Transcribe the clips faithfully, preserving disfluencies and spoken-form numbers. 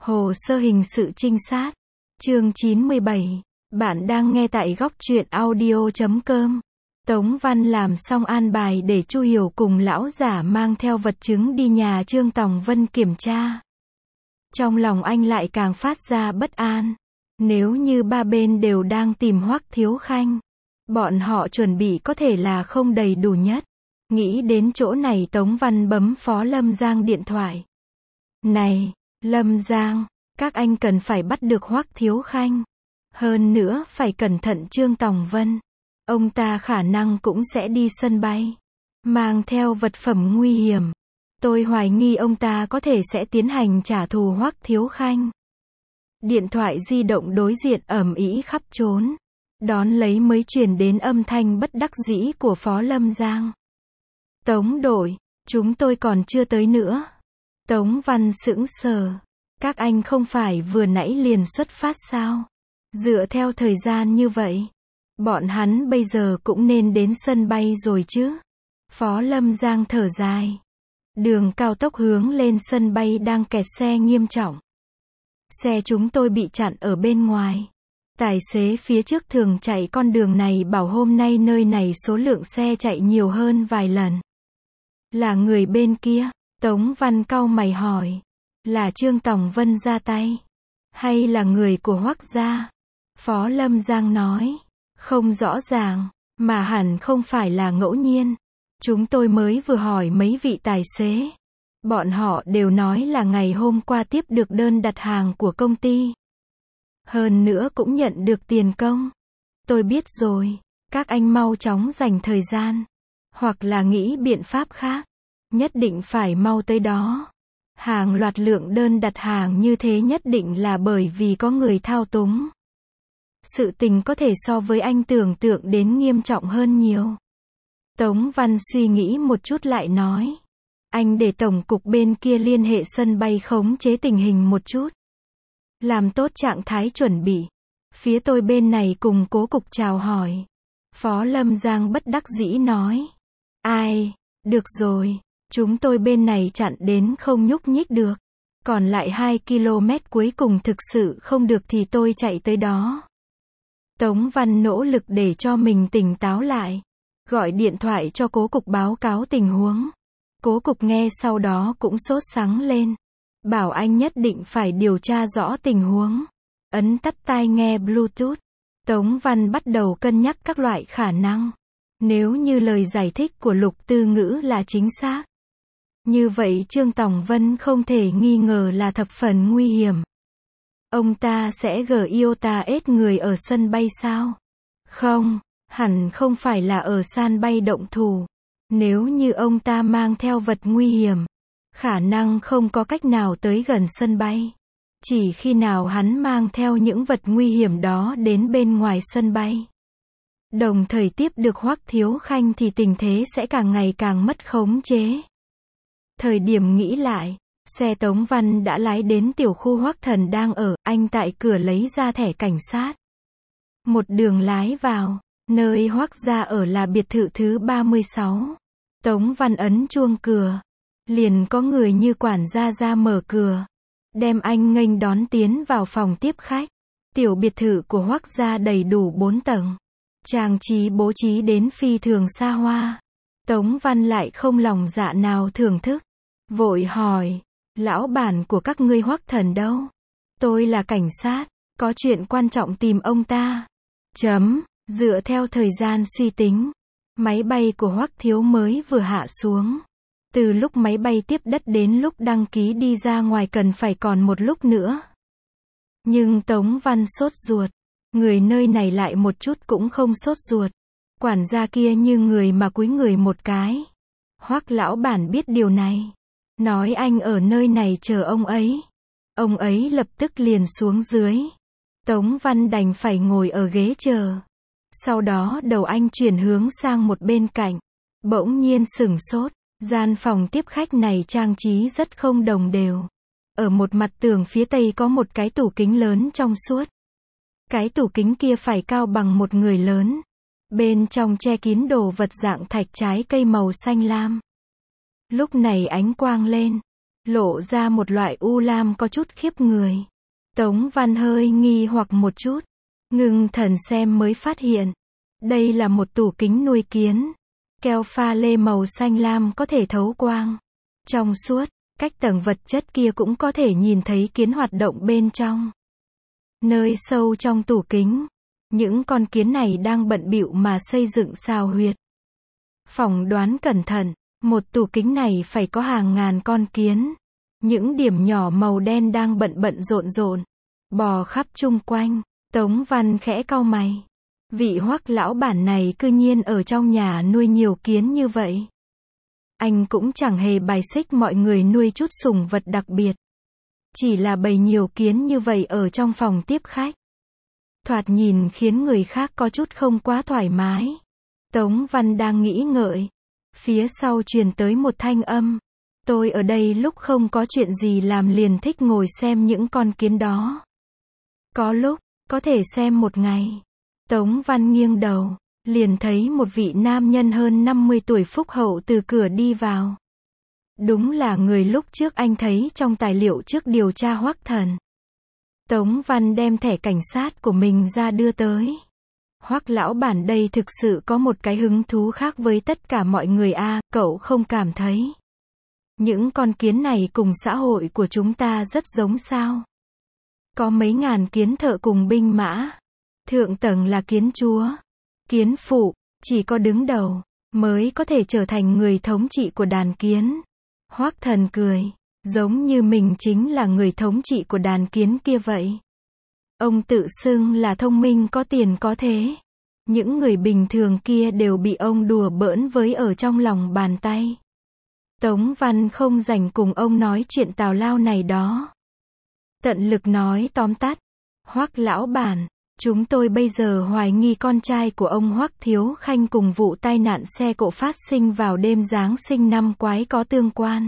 Hồ sơ hình sự trinh sát. Chương chín mươi bảy. Bạn đang nghe tại góc truyện audio chấm com. Tống Văn làm xong an bài để Chu Hiểu cùng lão giả mang theo vật chứng đi nhà Trương Tòng Vân kiểm tra. Trong lòng anh lại càng phát ra bất an. Nếu như ba bên đều đang tìm Hoắc Thiếu Khanh, bọn họ chuẩn bị có thể là không đầy đủ nhất. Nghĩ đến chỗ này, Tống Văn bấm Phó Lâm Giang điện thoại. Này, Lâm Giang, các anh cần phải bắt được Hoắc Thiếu Khanh. Hơn nữa, phải cẩn thận Trương Tòng Vân. Ông ta khả năng cũng sẽ đi sân bay, mang theo vật phẩm nguy hiểm. Tôi hoài nghi ông ta có thể sẽ tiến hành trả thù Hoắc Thiếu Khanh. Điện thoại di động đối diện ầm ĩ khắp trốn. Đón lấy mới truyền đến âm thanh bất đắc dĩ của Phó Lâm Giang. Tống đội, chúng tôi còn chưa tới nữa. Tống Văn sững sờ. Các anh không phải vừa nãy liền xuất phát sao? Dựa theo thời gian như vậy, bọn hắn bây giờ cũng nên đến sân bay rồi chứ? Phó Lâm Giang thở dài. Đường cao tốc hướng lên sân bay đang kẹt xe nghiêm trọng. Xe chúng tôi bị chặn ở bên ngoài. Tài xế phía trước thường chạy con đường này bảo hôm nay nơi này số lượng xe chạy nhiều hơn vài lần. Là người bên kia? Tống Văn cau mày hỏi. Là Trương Tòng Vân ra tay? Hay là người của Hoắc gia? Phó Lâm Giang nói. Không rõ ràng, mà hẳn không phải là ngẫu nhiên. Chúng tôi mới vừa hỏi mấy vị tài xế. Bọn họ đều nói là ngày hôm qua tiếp được đơn đặt hàng của công ty. Hơn nữa cũng nhận được tiền công. Tôi biết rồi, các anh mau chóng dành thời gian. Hoặc là nghĩ biện pháp khác. Nhất định phải mau tới đó. Hàng loạt lượng đơn đặt hàng như thế nhất định là bởi vì có người thao túng. Sự tình có thể so với anh tưởng tượng đến nghiêm trọng hơn nhiều. Tống Văn suy nghĩ một chút lại nói. Anh để tổng cục bên kia liên hệ sân bay khống chế tình hình một chút. Làm tốt trạng thái chuẩn bị. Phía tôi bên này cùng cố cục chào hỏi. Phó Lâm Giang bất đắc dĩ nói. Ai, được rồi, chúng tôi bên này chặn đến không nhúc nhích được. Còn lại hai ki lô mét cuối cùng thực sự không được thì tôi chạy tới đó. Tống Văn nỗ lực để cho mình tỉnh táo lại. Gọi điện thoại cho cố cục báo cáo tình huống. Cố cục nghe sau đó cũng sốt sắng lên. Bảo anh nhất định phải điều tra rõ tình huống. Ấn tắt tai nghe Bluetooth. Tống Văn bắt đầu cân nhắc các loại khả năng. Nếu như lời giải thích của Lục Tư Ngữ là chính xác, như vậy Trương Tòng Vân không thể nghi ngờ là thập phần nguy hiểm. Ông ta sẽ gờ iota ết người ở sân bay sao? Không, hẳn không phải là ở sân bay động thủ. Nếu như ông ta mang theo vật nguy hiểm, khả năng không có cách nào tới gần sân bay. Chỉ khi nào hắn mang theo những vật nguy hiểm đó đến bên ngoài sân bay, đồng thời tiếp được Hoắc Thiếu Khanh thì tình thế sẽ càng ngày càng mất khống chế. Thời điểm nghĩ lại, xe Tống Văn đã lái đến tiểu khu Hoắc Thần đang ở, anh tại cửa lấy ra thẻ cảnh sát. Một đường lái vào, nơi Hoắc gia ở là biệt thự thứ ba mươi sáu. Tống Văn ấn chuông cửa, liền có người như quản gia ra mở cửa, đem anh nghênh đón tiến vào phòng tiếp khách. Tiểu biệt thự của Hoắc gia đầy đủ bốn tầng, trang trí bố trí đến phi thường xa hoa. Tống Văn lại không lòng dạ nào thưởng thức, vội hỏi, lão bản của các ngươi Hoắc Thần đâu? Tôi là cảnh sát, có chuyện quan trọng tìm ông ta. Chấm, dựa theo thời gian suy tính, máy bay của Hoắc Thiếu mới vừa hạ xuống. Từ lúc máy bay tiếp đất đến lúc đăng ký đi ra ngoài cần phải còn một lúc nữa. Nhưng Tống Văn sốt ruột. Người nơi này lại một chút cũng không sốt ruột. Quản gia kia như người mà cúi người một cái. Hoắc lão bản biết điều này, nói anh ở nơi này chờ ông ấy. Ông ấy lập tức liền xuống dưới. Tống Văn đành phải ngồi ở ghế chờ. Sau đó đầu anh chuyển hướng sang một bên cạnh. Bỗng nhiên sửng sốt. Gian phòng tiếp khách này trang trí rất không đồng đều. Ở một mặt tường phía tây có một cái tủ kính lớn trong suốt. Cái tủ kính kia phải cao bằng một người lớn. Bên trong che kín đồ vật dạng thạch trái cây màu xanh lam. Lúc này ánh quang lên, lộ ra một loại u lam có chút khiếp người. Tống Văn hơi nghi hoặc một chút, ngưng thần xem mới phát hiện. Đây là một tủ kính nuôi kiến. Keo pha lê màu xanh lam có thể thấu quang. Trong suốt, cách tầng vật chất kia cũng có thể nhìn thấy kiến hoạt động bên trong. Nơi sâu trong tủ kính, những con kiến này đang bận bịu mà xây dựng xào huyệt. Phỏng đoán cẩn thận, một tủ kính này phải có hàng ngàn con kiến. Những điểm nhỏ màu đen đang bận bận rộn rộn, bò khắp chung quanh. Tống Văn khẽ cau mày. Vị Hoắc lão bản này cư nhiên ở trong nhà nuôi nhiều kiến như vậy. Anh cũng chẳng hề bài xích mọi người nuôi chút sủng vật đặc biệt. Chỉ là bầy nhiều kiến như vậy ở trong phòng tiếp khách. Thoạt nhìn khiến người khác có chút không quá thoải mái. Tống Văn đang nghĩ ngợi. Phía sau truyền tới một thanh âm. Tôi ở đây lúc không có chuyện gì làm liền thích ngồi xem những con kiến đó. Có lúc, có thể xem một ngày. Tống Văn nghiêng đầu, liền thấy một vị nam nhân hơn năm mươi tuổi phúc hậu từ cửa đi vào. Đúng là người lúc trước anh thấy trong tài liệu trước điều tra Hoắc Thần. Tống Văn đem thẻ cảnh sát của mình ra đưa tới. Hoắc lão bản đây thực sự có một cái hứng thú khác với tất cả mọi người a, à, cậu không cảm thấy những con kiến này cùng xã hội của chúng ta rất giống sao? Có mấy ngàn kiến thợ cùng binh mã. Thượng tầng là kiến chúa, kiến phụ, chỉ có đứng đầu mới có thể trở thành người thống trị của đàn kiến. Hoắc Thần cười, giống như mình chính là người thống trị của đàn kiến kia vậy. Ông tự xưng là thông minh có tiền có thế. Những người bình thường kia đều bị ông đùa bỡn với ở trong lòng bàn tay. Tống Văn không rảnh cùng ông nói chuyện tào lao này đó. Tận lực nói tóm tắt. Hoắc lão bản, chúng tôi bây giờ hoài nghi con trai của ông Hoắc Thiếu Khanh cùng vụ tai nạn xe cộ phát sinh vào đêm Giáng sinh năm ngoái có tương quan.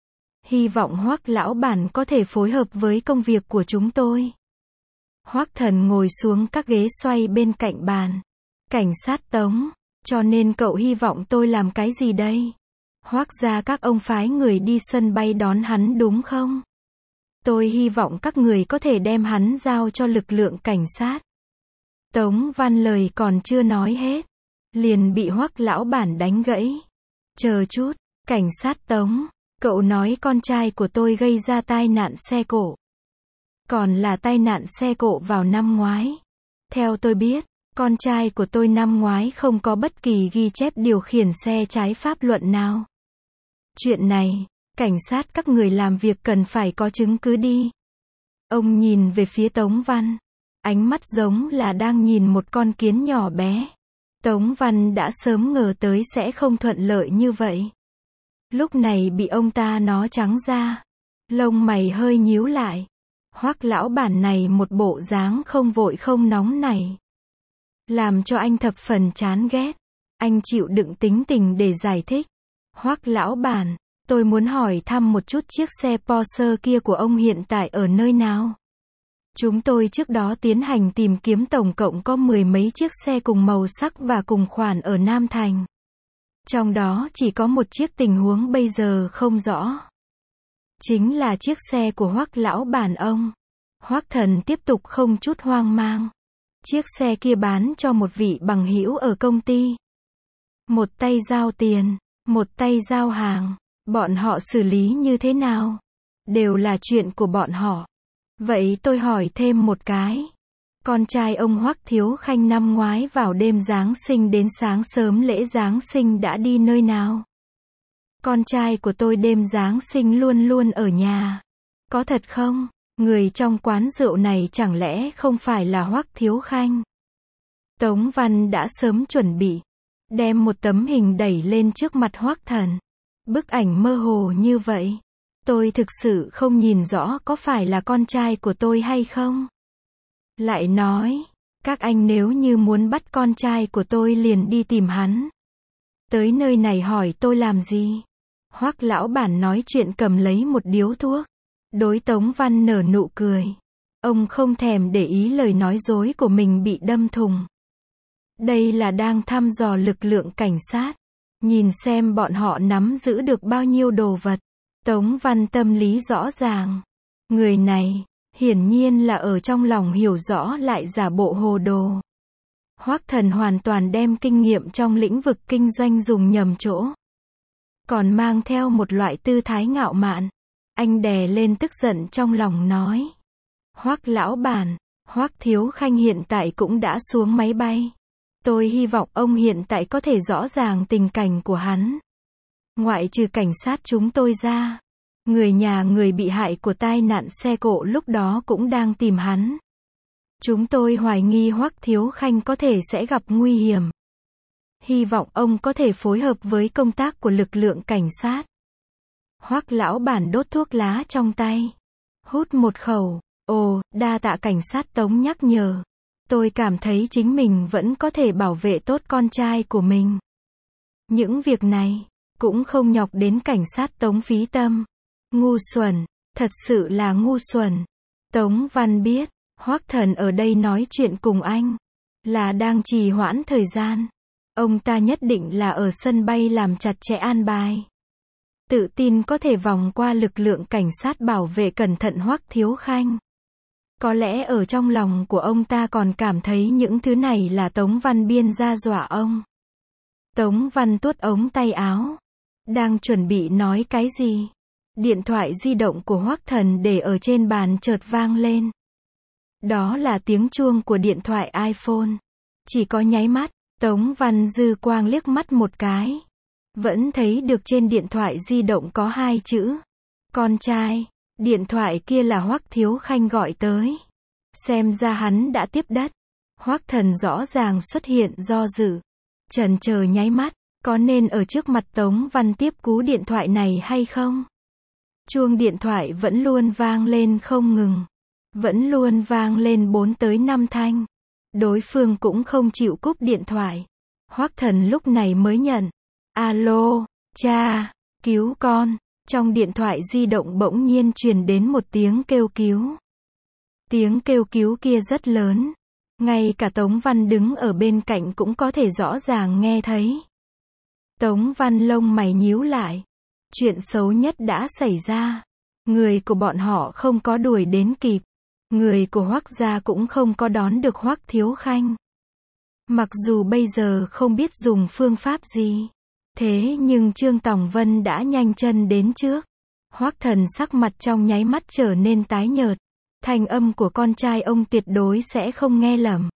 Hy vọng Hoắc lão bản có thể phối hợp với công việc của chúng tôi. Hoắc Thần ngồi xuống các ghế xoay bên cạnh bàn. Cảnh sát Tống, cho nên cậu hy vọng tôi làm cái gì đây? Hoắc gia các ông phái người đi sân bay đón hắn đúng không? Tôi hy vọng các người có thể đem hắn giao cho lực lượng cảnh sát. Tống Văn lời còn chưa nói hết, liền bị Hoắc lão bản đánh gãy. Chờ chút, cảnh sát Tống, cậu nói con trai của tôi gây ra tai nạn xe cộ. Còn là tai nạn xe cộ vào năm ngoái. Theo tôi biết, con trai của tôi năm ngoái không có bất kỳ ghi chép điều khiển xe trái pháp luật nào. Chuyện này, cảnh sát các người làm việc cần phải có chứng cứ đi. Ông nhìn về phía Tống Văn. Ánh mắt giống là đang nhìn một con kiến nhỏ bé. Tống Văn đã sớm ngờ tới sẽ không thuận lợi như vậy. Lúc này bị ông ta nói trắng ra. Lông mày hơi nhíu lại. Hoắc lão bản này một bộ dáng không vội không nóng này. Làm cho anh thập phần chán ghét. Anh chịu đựng tính tình để giải thích. Hoắc lão bản, tôi muốn hỏi thăm một chút chiếc xe Porsche kia của ông hiện tại ở nơi nào? Chúng tôi trước đó tiến hành tìm kiếm tổng cộng có mười mấy chiếc xe cùng màu sắc và cùng khoản ở Nam Thành. Trong đó chỉ có một chiếc tình huống bây giờ không rõ. Chính là chiếc xe của Hoắc lão bản ông. Hoắc Thần tiếp tục không chút hoang mang. Chiếc xe kia bán cho một vị bằng hữu ở công ty. Một tay giao tiền, một tay giao hàng. Bọn họ xử lý như thế nào? Đều là chuyện của bọn họ. Vậy tôi hỏi thêm một cái. Con trai ông Hoắc Thiếu Khanh năm ngoái vào đêm Giáng sinh đến sáng sớm lễ Giáng sinh đã đi nơi nào? Con trai của tôi đêm Giáng sinh luôn luôn ở nhà. Có thật không? Người trong quán rượu này chẳng lẽ không phải là Hoắc Thiếu Khanh? Tống Văn đã sớm chuẩn bị. Đem một tấm hình đẩy lên trước mặt Hoắc Thần. Bức ảnh mơ hồ như vậy. Tôi thực sự không nhìn rõ có phải là con trai của tôi hay không. Lại nói, các anh nếu như muốn bắt con trai của tôi liền đi tìm hắn. Tới nơi này hỏi tôi làm gì? Hoắc lão bản nói chuyện cầm lấy một điếu thuốc. Đối Tống Văn nở nụ cười. Ông không thèm để ý lời nói dối của mình bị đâm thùng. Đây là đang thăm dò lực lượng cảnh sát. Nhìn xem bọn họ nắm giữ được bao nhiêu đồ vật. Tống Văn tâm lý rõ ràng. Người này, hiển nhiên là ở trong lòng hiểu rõ lại giả bộ hồ đồ. Hoắc Thần hoàn toàn đem kinh nghiệm trong lĩnh vực kinh doanh dùng nhầm chỗ. Còn mang theo một loại tư thái ngạo mạn. Anh đè lên tức giận trong lòng nói. Hoắc lão bản, Hoắc Thiếu Khanh hiện tại cũng đã xuống máy bay. Tôi hy vọng ông hiện tại có thể rõ ràng tình cảnh của hắn. Ngoại trừ cảnh sát chúng tôi ra, người nhà người bị hại của tai nạn xe cộ lúc đó cũng đang tìm hắn. Chúng tôi hoài nghi Hoắc Thiếu Khanh có thể sẽ gặp nguy hiểm. Hy vọng ông có thể phối hợp với công tác của lực lượng cảnh sát. Hoắc lão bản đốt thuốc lá trong tay. Hút một khẩu. Ồ, đa tạ cảnh sát Tống nhắc nhở. Tôi cảm thấy chính mình vẫn có thể bảo vệ tốt con trai của mình. Những việc này, cũng không nhọc đến cảnh sát Tống phí tâm. Ngu xuẩn, thật sự là ngu xuẩn. Tống Văn biết, Hoắc Thần ở đây nói chuyện cùng anh, là đang trì hoãn thời gian. Ông ta nhất định là ở sân bay làm chặt chẽ an bài. Tự tin có thể vòng qua lực lượng cảnh sát bảo vệ cẩn thận Hoắc Thiếu Khanh. Có lẽ ở trong lòng của ông ta còn cảm thấy những thứ này là Tống Văn biên ra dọa ông. Tống Văn tuốt ống tay áo. Đang chuẩn bị nói cái gì? Điện thoại di động của Hoắc Thần để ở trên bàn chợt vang lên. Đó là tiếng chuông của điện thoại iPhone. Chỉ có nháy mắt, Tống Văn dư quang liếc mắt một cái. Vẫn thấy được trên điện thoại di động có hai chữ. Con trai. Điện thoại kia là Hoắc Thiếu Khanh gọi tới. Xem ra hắn đã tiếp đất. Hoắc Thần rõ ràng xuất hiện do dự. Chần chờ nháy mắt, có nên ở trước mặt Tống Văn tiếp cú điện thoại này hay không? Chuông điện thoại vẫn luôn vang lên không ngừng. Vẫn luôn vang lên bốn tới năm thanh. Đối phương cũng không chịu cúp điện thoại. Hoắc Thần lúc này mới nhận. Alo, cha, cứu con. Trong điện thoại di động bỗng nhiên truyền đến một tiếng kêu cứu. Tiếng kêu cứu kia rất lớn. Ngay cả Tống Văn đứng ở bên cạnh cũng có thể rõ ràng nghe thấy. Tống Văn lông mày nhíu lại. Chuyện xấu nhất đã xảy ra. Người của bọn họ không có đuổi đến kịp. Người của Hoắc gia cũng không có đón được Hoắc Thiếu Khanh. Mặc dù bây giờ không biết dùng phương pháp gì. Thế nhưng Trương Tòng Vân đã nhanh chân đến trước. Hoắc Thần sắc mặt trong nháy mắt trở nên tái nhợt. Thanh âm của con trai ông tuyệt đối sẽ không nghe lầm.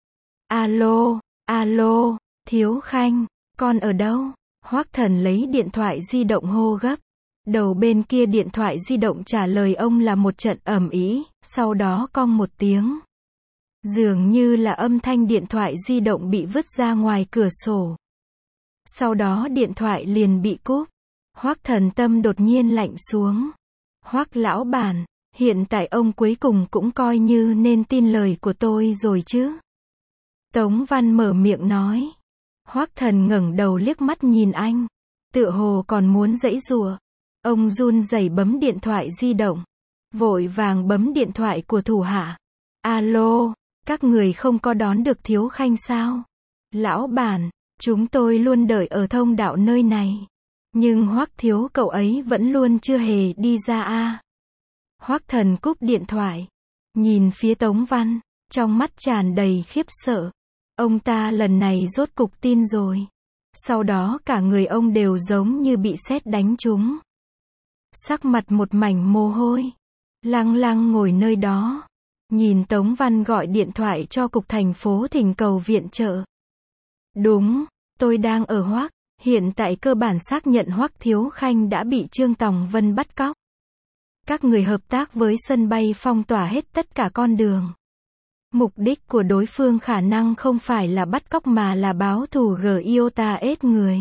Alo, alo, Thiếu Khanh, con ở đâu? Hoắc Thần lấy điện thoại di động hô gấp. Đầu bên kia điện thoại di động trả lời ông là một trận ầm ĩ, sau đó cong một tiếng. Dường như là âm thanh điện thoại di động bị vứt ra ngoài cửa sổ. Sau đó điện thoại liền bị cúp. Hoắc Thần tâm đột nhiên lạnh xuống. Hoắc lão bản, hiện tại ông cuối cùng cũng coi như nên tin lời của tôi rồi chứ. Tống Văn mở miệng nói. Hoắc Thần ngẩng đầu liếc mắt nhìn anh. Tựa hồ còn muốn giãy giụa. Ông run rẩy bấm điện thoại di động. Vội vàng bấm điện thoại của thủ hạ. Alo, các người không có đón được Thiếu Khanh sao? Lão bản, chúng tôi luôn đợi ở thông đạo nơi này. Nhưng Hoắc thiếu cậu ấy vẫn luôn chưa hề đi ra a. À. Hoắc Thần cúp điện thoại. Nhìn phía Tống Văn. Trong mắt tràn đầy khiếp sợ. Ông ta lần này rốt cục tin rồi. Sau đó cả người ông đều giống như bị sét đánh trúng. Sắc mặt một mảnh mồ hôi. Lăng lăng ngồi nơi đó. Nhìn Tống Văn gọi điện thoại cho cục thành phố thỉnh cầu viện trợ. Đúng, tôi đang ở Hoắc. Hiện tại cơ bản xác nhận Hoắc Thiếu Khanh đã bị Trương Tòng Vân bắt cóc. Các người hợp tác với sân bay phong tỏa hết tất cả con đường. Mục đích của đối phương khả năng không phải là bắt cóc mà là báo thù G I O T A S người.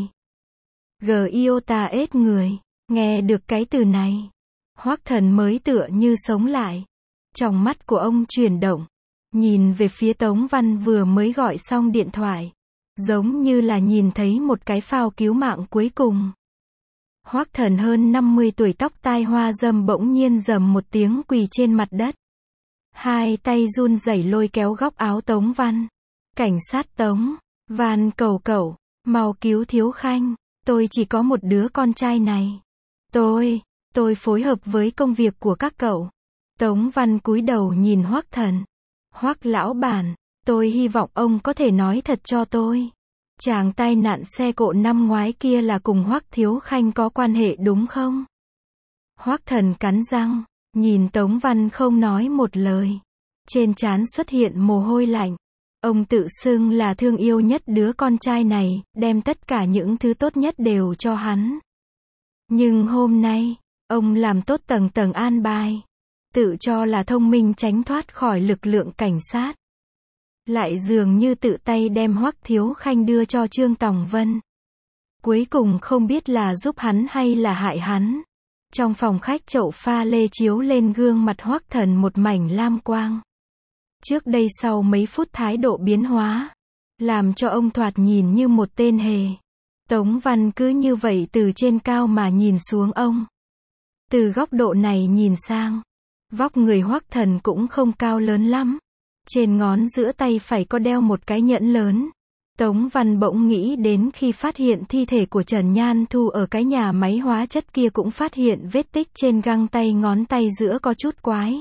G I O T A S người. Nghe được cái từ này. Hoắc Thần mới tựa như sống lại. Trong mắt của ông chuyển động. Nhìn về phía Tống Văn vừa mới gọi xong điện thoại. Giống như là nhìn thấy một cái phao cứu mạng cuối cùng. Hoắc Thần hơn năm mươi tuổi tóc tai hoa râm bỗng nhiên rầm một tiếng quỳ trên mặt đất. Hai tay run rẩy lôi kéo góc áo Tống Văn. Cảnh sát Tống, van cầu cậu, mau cứu Thiếu Khanh, tôi chỉ có một đứa con trai này. Tôi, Tôi phối hợp với công việc của các cậu. Tống Văn cúi đầu nhìn Hoắc Thần. Hoắc lão bản, tôi hy vọng ông có thể nói thật cho tôi. Chàng tai nạn xe cộ năm ngoái kia là cùng Hoắc Thiếu Khanh có quan hệ đúng không? Hoắc Thần cắn răng, nhìn Tống Văn không nói một lời. Trên trán xuất hiện mồ hôi lạnh. Ông tự xưng là thương yêu nhất đứa con trai này, đem tất cả những thứ tốt nhất đều cho hắn. Nhưng hôm nay, ông làm tốt tầng tầng an bài. Tự cho là thông minh tránh thoát khỏi lực lượng cảnh sát. Lại dường như tự tay đem Hoắc Thiếu Khanh đưa cho Trương Tòng Vân. Cuối cùng không biết là giúp hắn hay là hại hắn. Trong phòng khách chậu pha lê chiếu lên gương mặt Hoắc Thần một mảnh lam quang. Trước đây sau mấy phút thái độ biến hóa, làm cho ông thoạt nhìn như một tên hề. Tống Văn cứ như vậy từ trên cao mà nhìn xuống ông. Từ góc độ này nhìn sang, vóc người Hoắc Thần cũng không cao lớn lắm. Trên ngón giữa tay phải có đeo một cái nhẫn lớn. Tống Văn bỗng nghĩ đến khi phát hiện thi thể của Trần Nhan Thu ở cái nhà máy hóa chất kia cũng phát hiện vết tích trên găng tay ngón tay giữa có chút quái.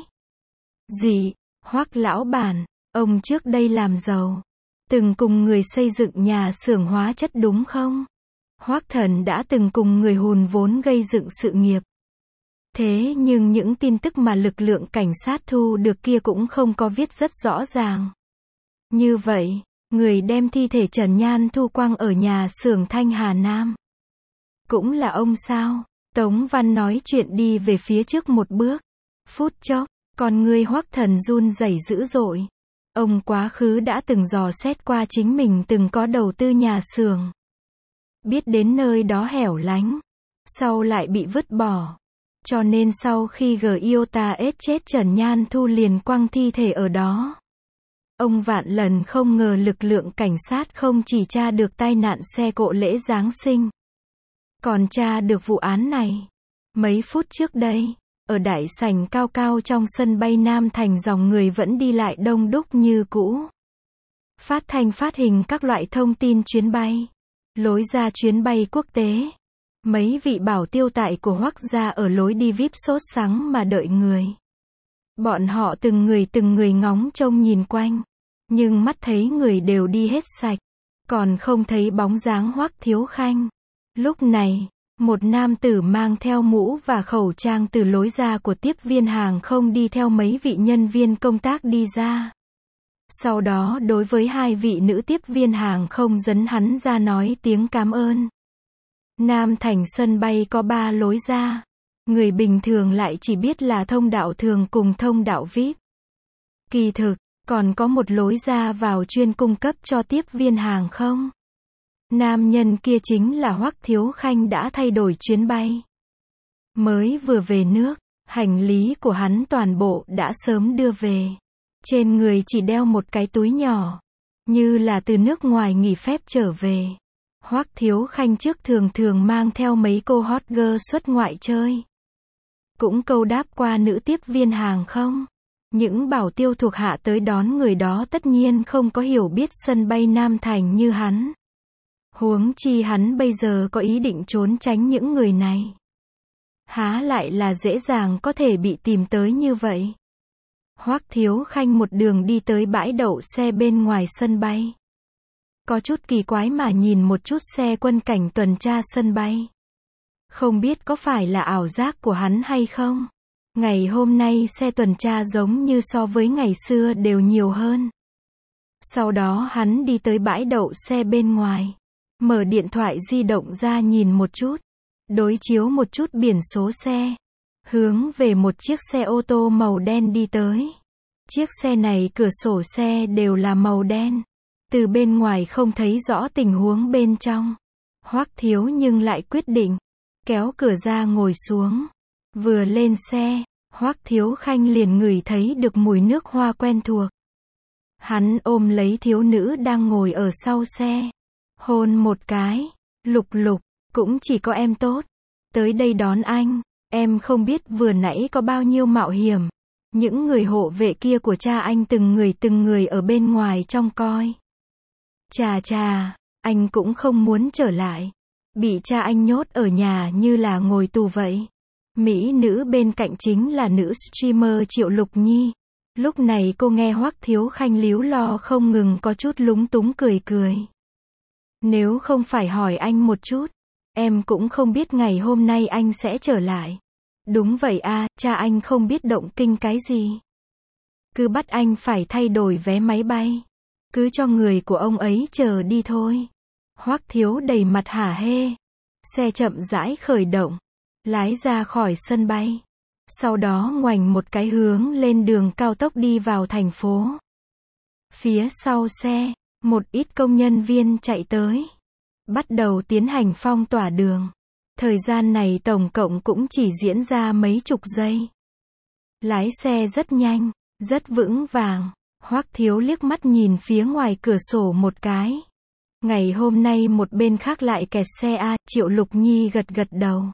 Gì? Hoắc lão bản, ông trước đây làm giàu. Từng cùng người xây dựng nhà xưởng hóa chất đúng không? Hoắc Thần đã từng cùng người hùn vốn gây dựng sự nghiệp. Thế nhưng những tin tức mà lực lượng cảnh sát thu được kia cũng không có viết rất rõ ràng. Như vậy, người đem thi thể Trần Nhan Thu quăng ở nhà xưởng Thanh Hà Nam. Cũng là ông sao? Tống Văn nói chuyện đi về phía trước một bước. Phút chốc, con người Hoắc Thần run rẩy dữ dội. Ông quá khứ đã từng dò xét qua chính mình từng có đầu tư nhà xưởng. Biết đến nơi đó hẻo lánh. Sau lại bị vứt bỏ. Cho nên sau khi Giota S chết Trần Nhan Thu liền quăng thi thể ở đó. Ông vạn lần không ngờ lực lượng cảnh sát không chỉ tra được tai nạn xe cộ lễ Giáng sinh. Còn tra được vụ án này. Mấy phút trước đây, ở đại sảnh cao cao trong sân bay Nam Thành dòng người vẫn đi lại đông đúc như cũ. Phát thanh phát hình các loại thông tin chuyến bay. Lối ra chuyến bay quốc tế. Mấy vị bảo tiêu tại của Hoắc gia ở lối đi vi ai pi sốt sắng mà đợi người. Bọn họ từng người từng người ngóng trông nhìn quanh. Nhưng mắt thấy người đều đi hết sạch. Còn không thấy bóng dáng Hoắc Thiếu Khanh. Lúc này, một nam tử mang theo mũ và khẩu trang từ lối ra của tiếp viên hàng không đi theo mấy vị nhân viên công tác đi ra. Sau đó đối với hai vị nữ tiếp viên hàng không dẫn hắn ra nói tiếng cảm ơn. Nam Thành sân bay có ba lối ra. Người bình thường lại chỉ biết là thông đạo thường cùng thông đạo vi ai pi. Kỳ thực, còn có một lối ra vào chuyên cung cấp cho tiếp viên hàng không. Nam nhân kia chính là Hoắc Thiếu Khanh đã thay đổi chuyến bay. Mới vừa về nước, hành lý của hắn toàn bộ đã sớm đưa về. Trên người chỉ đeo một cái túi nhỏ, như là từ nước ngoài nghỉ phép trở về. Hoắc Thiếu Khanh trước thường thường mang theo mấy cô hot girl xuất ngoại chơi. Cũng câu đáp qua nữ tiếp viên hàng không. Những bảo tiêu thuộc hạ tới đón người đó tất nhiên không có hiểu biết sân bay Nam Thành như hắn. Huống chi hắn bây giờ có ý định trốn tránh những người này. Há lại là dễ dàng có thể bị tìm tới như vậy. Hoắc Thiếu Khanh một đường đi tới bãi đậu xe bên ngoài sân bay. Có chút kỳ quái mà nhìn một chút xe quân cảnh tuần tra sân bay. Không biết có phải là ảo giác của hắn hay không? Ngày hôm nay xe tuần tra giống như so với ngày xưa đều nhiều hơn. Sau đó hắn đi tới bãi đậu xe bên ngoài. Mở điện thoại di động ra nhìn một chút. Đối chiếu một chút biển số xe. Hướng về một chiếc xe ô tô màu đen đi tới. Chiếc xe này cửa sổ xe đều là màu đen. Từ bên ngoài không thấy rõ tình huống bên trong. Hoắc Thiếu nhưng lại quyết định. Kéo cửa ra ngồi xuống. Vừa lên xe, Hoắc Thiếu Khanh liền ngửi thấy được mùi nước hoa quen thuộc. Hắn ôm lấy thiếu nữ đang ngồi ở sau xe. Hôn một cái. Lục Lục, cũng chỉ có em tốt. Tới đây đón anh. Em không biết vừa nãy có bao nhiêu mạo hiểm. Những người hộ vệ kia của cha anh từng người từng người ở bên ngoài trông coi. Chà chà, anh cũng không muốn trở lại. Bị cha anh nhốt ở nhà như là ngồi tù vậy. Mỹ nữ bên cạnh chính là nữ streamer Triệu Lục Nhi. Lúc này cô nghe Hoắc Thiếu Khanh líu lo không ngừng có chút lúng túng cười cười. Nếu không phải hỏi anh một chút, em cũng không biết ngày hôm nay anh sẽ trở lại. Đúng vậy à, cha anh không biết động kinh cái gì. Cứ bắt anh phải thay đổi vé máy bay. Cứ cho người của ông ấy chờ đi thôi. Hoắc Thiếu đầy mặt hả hê. Xe chậm rãi khởi động, lái ra khỏi sân bay. Sau đó ngoảnh một cái hướng lên đường cao tốc đi vào thành phố. Phía sau xe, một ít công nhân viên chạy tới. Bắt đầu tiến hành phong tỏa đường. Thời gian này tổng cộng cũng chỉ diễn ra mấy chục giây. Lái xe rất nhanh, rất vững vàng. Hoắc Thiếu liếc mắt nhìn phía ngoài cửa sổ một cái. Ngày hôm nay một bên khác lại kẹt xe à, Triệu Lục Nhi gật gật đầu.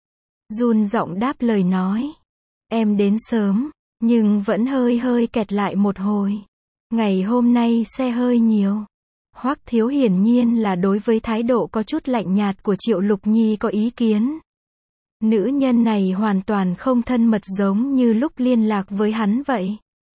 Run giọng đáp lời nói. Em đến sớm, nhưng vẫn hơi hơi kẹt lại một hồi. Ngày hôm nay xe hơi nhiều. Hoắc Thiếu hiển nhiên là đối với thái độ có chút lạnh nhạt của Triệu Lục Nhi có ý kiến. Nữ nhân này hoàn toàn không thân mật giống như lúc liên lạc với hắn vậy.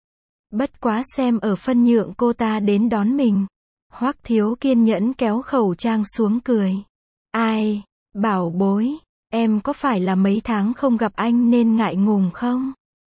Bất quá xem ở phân nhượng cô ta đến đón mình. Hoắc Thiếu kiên nhẫn kéo khẩu trang xuống cười. Ai, bảo bối, em có phải là mấy tháng không gặp anh nên ngại ngùng không?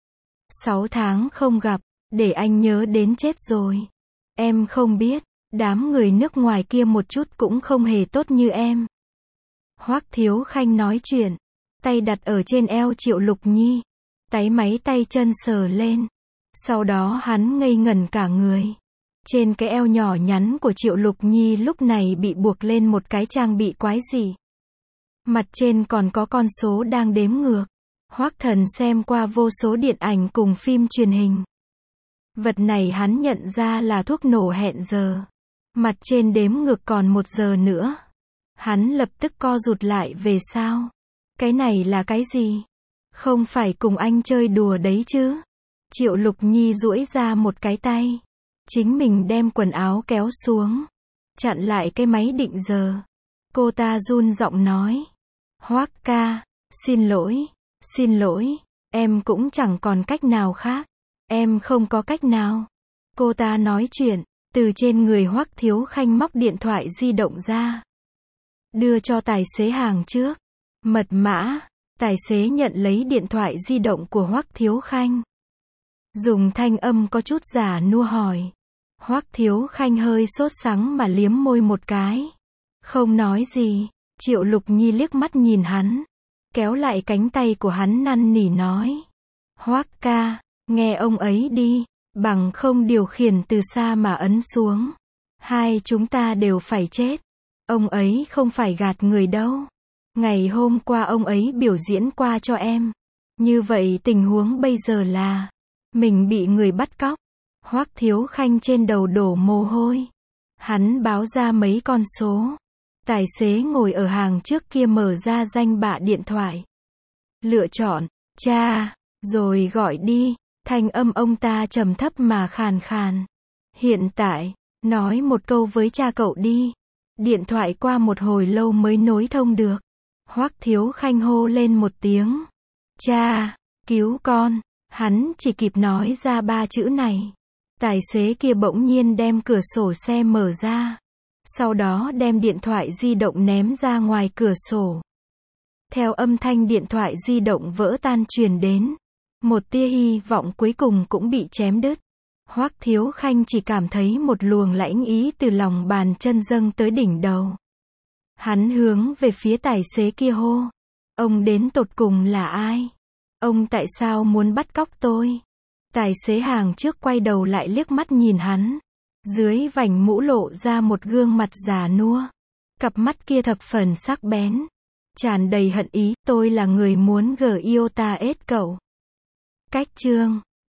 Sáu tháng không gặp, để anh nhớ đến chết rồi. Em không biết, đám người nước ngoài kia một chút cũng không hề tốt như em. Hoắc Thiếu Khanh nói chuyện, tay đặt ở trên eo Triệu Lục Nhi. Táy máy tay chân sờ lên. Sau đó hắn ngây ngẩn cả người. Trên cái eo nhỏ nhắn của Triệu Lục Nhi lúc này bị buộc lên một cái trang bị quái dị. Mặt trên còn có con số đang đếm ngược. Hoắc Thần xem qua vô số điện ảnh cùng phim truyền hình. Vật này hắn nhận ra là thuốc nổ hẹn giờ. Mặt trên đếm ngược còn một giờ nữa. Hắn lập tức co rụt lại về sau. Cái này là cái gì? Không phải cùng anh chơi đùa đấy chứ? Triệu Lục Nhi duỗi ra một cái tay. Chính mình đem quần áo kéo xuống. Chặn lại cái máy định giờ. Cô ta run giọng nói. Hoắc ca, xin lỗi, xin lỗi, em cũng chẳng còn cách nào khác. Em không có cách nào. Cô ta nói chuyện, từ trên người Hoắc Thiếu Khanh móc điện thoại di động ra. Đưa cho tài xế hàng trước. Mật mã, tài xế nhận lấy điện thoại di động của Hoắc Thiếu Khanh. Dùng thanh âm có chút giả nua hỏi. Hoắc Thiếu Khanh hơi sốt sắng mà liếm môi một cái. Không nói gì. Triệu Lục Nhi liếc mắt nhìn hắn. Kéo lại cánh tay của hắn năn nỉ nói. Hoắc ca, nghe ông ấy đi. Bằng không điều khiển từ xa mà ấn xuống. Hai chúng ta đều phải chết. Ông ấy không phải gạt người đâu. Ngày hôm qua ông ấy biểu diễn qua cho em. Như vậy tình huống bây giờ là mình bị người bắt cóc. Hoắc Thiếu Khanh trên đầu đổ mồ hôi. Hắn báo ra mấy con số. Tài xế ngồi ở hàng trước kia mở ra danh bạ điện thoại. Lựa chọn, cha, rồi gọi đi. Thanh âm ông ta trầm thấp mà khàn khàn. Hiện tại, nói một câu với cha cậu đi. Điện thoại qua một hồi lâu mới nối thông được. Hoắc Thiếu Khanh hô lên một tiếng. Cha, cứu con. Hắn chỉ kịp nói ra ba chữ này. Tài xế kia bỗng nhiên đem cửa sổ xe mở ra. Sau đó đem điện thoại di động ném ra ngoài cửa sổ. Theo âm thanh điện thoại di động vỡ tan truyền đến. Một tia hy vọng cuối cùng cũng bị chém đứt. Hoắc Thiếu Khanh chỉ cảm thấy một luồng lãnh ý từ lòng bàn chân dâng tới đỉnh đầu. Hắn hướng về phía tài xế kia hô. Ông đến tột cùng là ai? Ông tại sao muốn bắt cóc tôi? Tài xế hàng trước quay đầu lại liếc mắt nhìn hắn. Dưới vành mũ lộ ra một gương mặt già nua. Cặp mắt kia thập phần sắc bén. Tràn đầy hận ý, tôi là người muốn gờ yêu ta ết cậu. Cách chương